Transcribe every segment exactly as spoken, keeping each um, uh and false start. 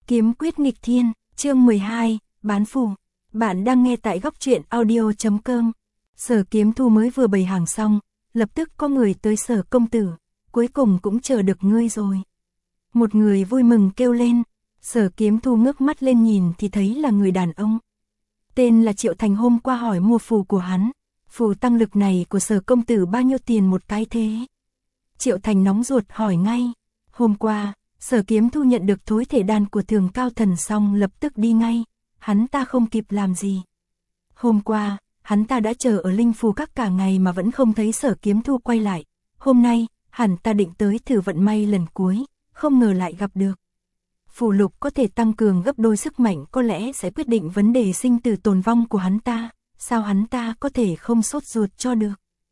Kiếm quyết nghịch thiên, chương mười hai, bán phù. Bạn đang nghe tại góc truyện audio chấm com. Sở Kiếm Thu mới vừa bày hàng xong, lập tức có người tới Sở công tử, cuối cùng cũng chờ được ngươi rồi. Một người vui mừng kêu lên, Sở Kiếm Thu ngước mắt lên nhìn thì thấy là người đàn ông. Tên là Triệu Thành, hôm qua hỏi mua phù của hắn, phù tăng lực này của Sở công tử bao nhiêu tiền một cái thế? Triệu Thành nóng ruột hỏi ngay, hôm qua, Sở Kiếm Thu nhận được thối thể đan của Thường Cao Thần xong lập tức đi ngay, hắn ta không kịp làm gì. Hôm qua, hắn ta đã chờ ở Linh Phù Các cả ngày mà vẫn không thấy Sở Kiếm Thu quay lại, hôm nay, hắn ta định tới thử vận may lần cuối, không ngờ lại gặp được. Phù lục có thể tăng cường gấp đôi sức mạnh, có lẽ sẽ quyết định vấn đề sinh tử tồn vong của hắn ta, sao hắn ta có thể không sốt ruột cho được.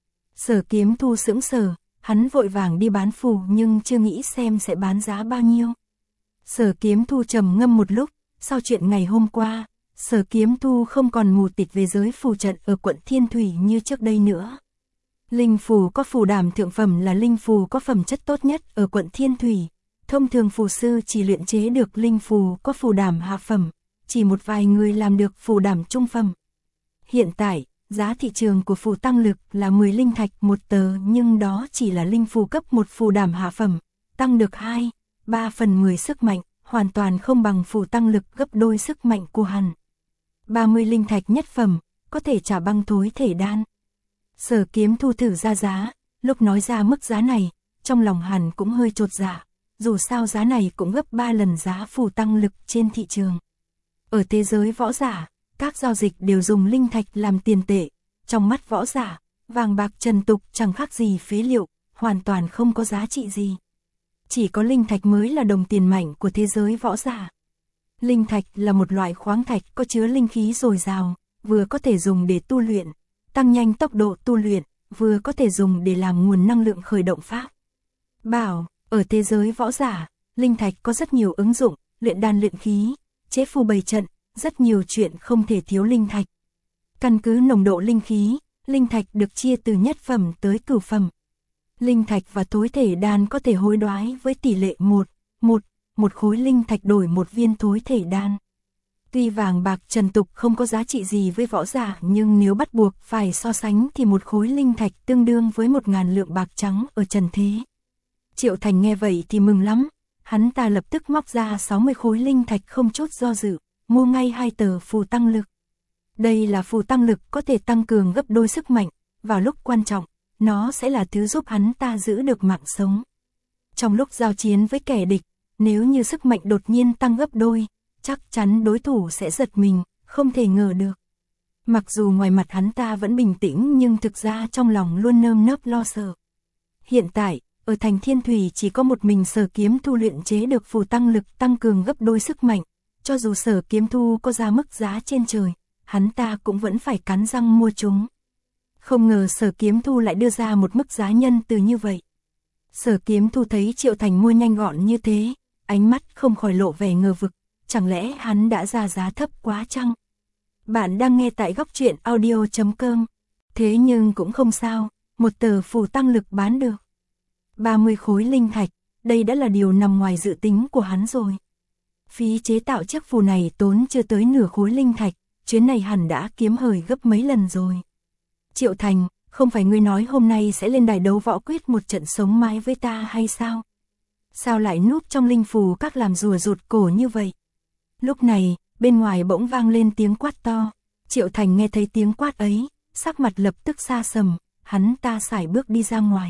Sở Kiếm Thu sững sờ, hắn vội vàng đi bán phù nhưng chưa nghĩ xem sẽ bán giá bao nhiêu. Sở Kiếm Thu trầm ngâm một lúc, sau chuyện ngày hôm qua, Sở Kiếm Thu không còn mù tịt về giới phù trận ở quận Thiên Thủy như trước đây nữa. Linh phù có phù đảm thượng phẩm là linh phù có phẩm chất tốt nhất ở quận Thiên Thủy. Thông thường phù sư chỉ luyện chế được linh phù có phù đảm hạ phẩm, chỉ một vài người làm được phù đảm trung phẩm. Hiện tại, giá thị trường của phù tăng lực là mười linh thạch một tờ, nhưng đó chỉ là linh phù cấp một phù đảm hạ phẩm, tăng được hai, ba phần mười sức mạnh, hoàn toàn không bằng phù tăng lực gấp đôi sức mạnh của hắn. ba mươi linh thạch nhất phẩm, có thể trả băng thối thể đan. Sở Kiếm Thu thử ra giá, lúc nói ra mức giá này, trong lòng hắn cũng hơi chột dạ, dù sao giá này cũng gấp ba lần giá phù tăng lực trên thị trường. Ở thế giới võ giả, các giao dịch đều dùng linh thạch làm tiền tệ, trong mắt võ giả, vàng bạc trần tục chẳng khác gì phế liệu, hoàn toàn không có giá trị gì. Chỉ có linh thạch mới là đồng tiền mạnh của thế giới võ giả. Linh thạch là một loại khoáng thạch có chứa linh khí dồi dào, vừa có thể dùng để tu luyện, tăng nhanh tốc độ tu luyện, vừa có thể dùng để làm nguồn năng lượng khởi động pháp. Bảo, ở thế giới võ giả, linh thạch có rất nhiều ứng dụng, luyện đan luyện khí, chế phù bày trận, rất nhiều chuyện không thể thiếu linh thạch. Căn cứ nồng độ linh khí, linh thạch được chia từ nhất phẩm tới cửu phẩm. Linh thạch và thối thể đan có thể hối đoái với tỷ lệ một, một, một khối linh thạch đổi một viên thối thể đan. Tuy vàng bạc trần tục không có giá trị gì với võ giả, nhưng nếu bắt buộc phải so sánh thì một khối linh thạch tương đương với một ngàn lượng bạc trắng ở trần thế. Triệu Thành nghe vậy thì mừng lắm, hắn ta lập tức móc ra sáu mươi khối linh thạch không chút do dự, mua ngay hai tờ phù tăng lực. Đây là phù tăng lực có thể tăng cường gấp đôi sức mạnh, vào lúc quan trọng, nó sẽ là thứ giúp hắn ta giữ được mạng sống. Trong lúc giao chiến với kẻ địch, nếu như sức mạnh đột nhiên tăng gấp đôi, chắc chắn đối thủ sẽ giật mình, không thể ngờ được. Mặc dù ngoài mặt hắn ta vẫn bình tĩnh nhưng thực ra trong lòng luôn nơm nớp lo sợ. Hiện tại, ở thành Thiên Thủy chỉ có một mình Sở Kiếm Thu luyện chế được phù tăng lực tăng cường gấp đôi sức mạnh, cho dù Sở Kiếm Thu có ra mức giá trên trời, hắn ta cũng vẫn phải cắn răng mua chúng. Không ngờ Sở Kiếm Thu lại đưa ra một mức giá nhân từ như vậy. Sở Kiếm Thu thấy Triệu Thành mua nhanh gọn như thế, ánh mắt không khỏi lộ vẻ ngờ vực, chẳng lẽ hắn đã ra giá thấp quá chăng? Bạn đang nghe tại góc truyện audio chấm com. Thế nhưng cũng không sao, một tờ phù tăng lực bán được ba mươi khối linh thạch, đây đã là điều nằm ngoài dự tính của hắn rồi. Phí chế tạo chiếc phù này tốn chưa tới nửa khối linh thạch, chuyến này hẳn đã kiếm hời gấp mấy lần rồi. Triệu Thành, không phải ngươi nói hôm nay sẽ lên đài đấu võ quyết một trận sống mái với ta hay sao? Sao lại núp trong Linh Phù Các làm rùa rụt cổ như vậy? Lúc này, bên ngoài bỗng vang lên tiếng quát to. Triệu Thành nghe thấy tiếng quát ấy, sắc mặt lập tức xa sầm, hắn ta sải bước đi ra ngoài.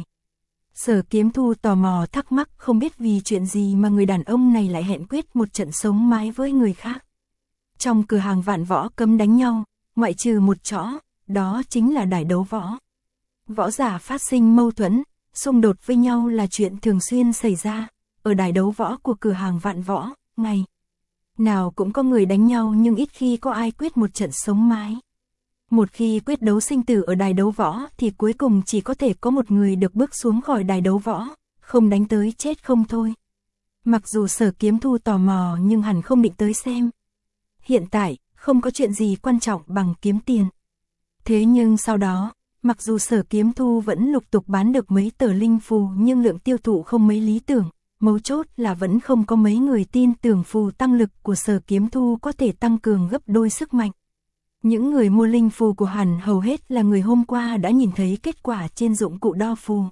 Sở Kiếm Thu tò mò thắc mắc không biết vì chuyện gì mà người đàn ông này lại hẹn quyết một trận sống mái với người khác. Trong cửa hàng vạn võ cấm đánh nhau, ngoại trừ một chỗ, đó chính là đài đấu võ. Võ giả phát sinh mâu thuẫn, xung đột với nhau là chuyện thường xuyên xảy ra. Ở đài đấu võ của cửa hàng vạn võ, ngày nào cũng có người đánh nhau nhưng ít khi có ai quyết một trận sống mái. Một khi quyết đấu sinh tử ở đài đấu võ thì cuối cùng chỉ có thể có một người được bước xuống khỏi đài đấu võ, không đánh tới chết không thôi. Mặc dù Sở Kiếm Thu tò mò nhưng hẳn không định tới xem. Hiện tại, không có chuyện gì quan trọng bằng kiếm tiền. Thế nhưng sau đó, mặc dù Sở Kiếm Thu vẫn lục tục bán được mấy tờ linh phù nhưng lượng tiêu thụ không mấy lý tưởng, mấu chốt là vẫn không có mấy người tin tưởng phù tăng lực của Sở Kiếm Thu có thể tăng cường gấp đôi sức mạnh. Những người mua linh phù của hắn hầu hết là người hôm qua đã nhìn thấy kết quả trên dụng cụ đo phù.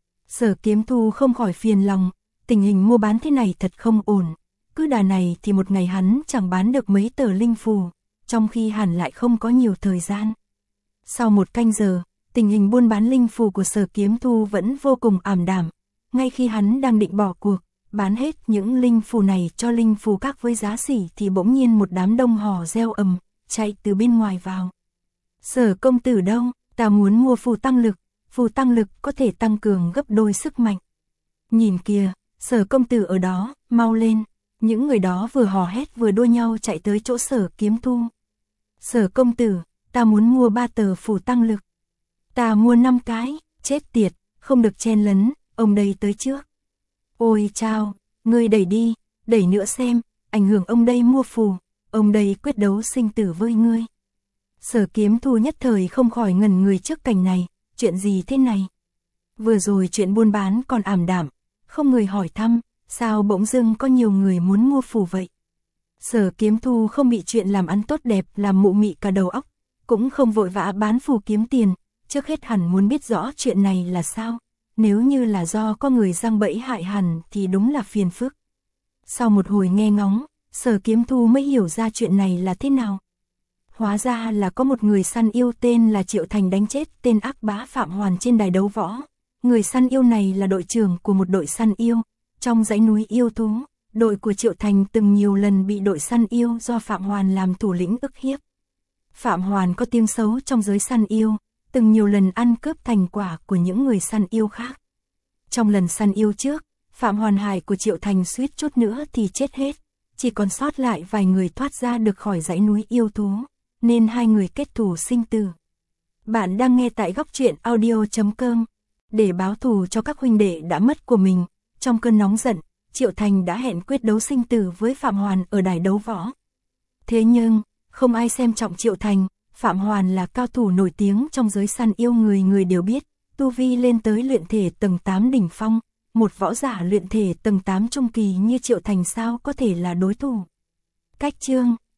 Sở Kiếm Thu không khỏi phiền lòng, tình hình mua bán thế này thật không ổn. Cứ đà này thì một ngày hắn chẳng bán được mấy tờ linh phù, trong khi hắn lại không có nhiều thời gian. Sau một canh giờ, tình hình buôn bán linh phù của Sở Kiếm Thu vẫn vô cùng ảm đạm. Ngay khi hắn đang định bỏ cuộc, bán hết những linh phù này cho linh phù các với giá sỉ thì bỗng nhiên một đám đông hò reo ầm, chạy từ bên ngoài vào. Sở công tử đâu, ta muốn mua phù tăng lực, phù tăng lực có thể tăng cường gấp đôi sức mạnh. Nhìn kìa, Sở công tử ở đó, mau lên. Những người đó vừa hò hét vừa đua nhau chạy tới chỗ Sở Kiếm Thu. Sở công tử, ta muốn mua ba tờ phù tăng lực. Ta mua năm cái, chết tiệt, không được chen lấn, ông đây tới trước. Ôi chao, ngươi đẩy đi, đẩy nữa xem, ảnh hưởng ông đây mua phù, ông đây quyết đấu sinh tử với ngươi. Sở Kiếm Thu nhất thời không khỏi ngẩn người trước cảnh này, chuyện gì thế này? Vừa rồi chuyện buôn bán còn ảm đạm, không người hỏi thăm, sao bỗng dưng có nhiều người muốn mua phù vậy? Sở Kiếm Thu không bị chuyện làm ăn tốt đẹp làm mụ mị cả đầu óc, cũng không vội vã bán phù kiếm tiền, trước hết hẳn muốn biết rõ chuyện này là sao. Nếu như là do có người giăng bẫy hại hẳn thì đúng là phiền phức. Sau một hồi nghe ngóng, Sở Kiếm Thu mới hiểu ra chuyện này là thế nào. Hóa ra là có một người săn yêu tên là Triệu Thành đánh chết tên ác bá Phạm Hoàn trên đài đấu võ. Người săn yêu này là đội trưởng của một đội săn yêu. Trong dãy núi yêu thú, đội của Triệu Thành từng nhiều lần bị đội săn yêu do Phạm Hoàn làm thủ lĩnh ức hiếp. Phạm Hoàn có tiếng xấu trong giới săn yêu, từng nhiều lần ăn cướp thành quả của những người săn yêu khác. Trong lần săn yêu trước, Phạm Hoàn hại của Triệu Thành suýt chút nữa thì chết hết, chỉ còn sót lại vài người thoát ra được khỏi dãy núi yêu thú, nên hai người kết thù sinh tử. Bạn đang nghe tại góc truyện audio chấm com. Để báo thù cho các huynh đệ đã mất của mình, trong cơn nóng giận, Triệu Thành đã hẹn quyết đấu sinh tử với Phạm Hoàn ở đài đấu võ. Thế nhưng, không ai xem trọng Triệu Thành. Phạm Hoàn là cao thủ nổi tiếng trong giới săn yêu, người người đều biết, tu vi lên tới luyện thể tầng tám đỉnh phong, một võ giả luyện thể tầng tám trung kỳ như Triệu Thành sao có thể là đối thủ. Cách chương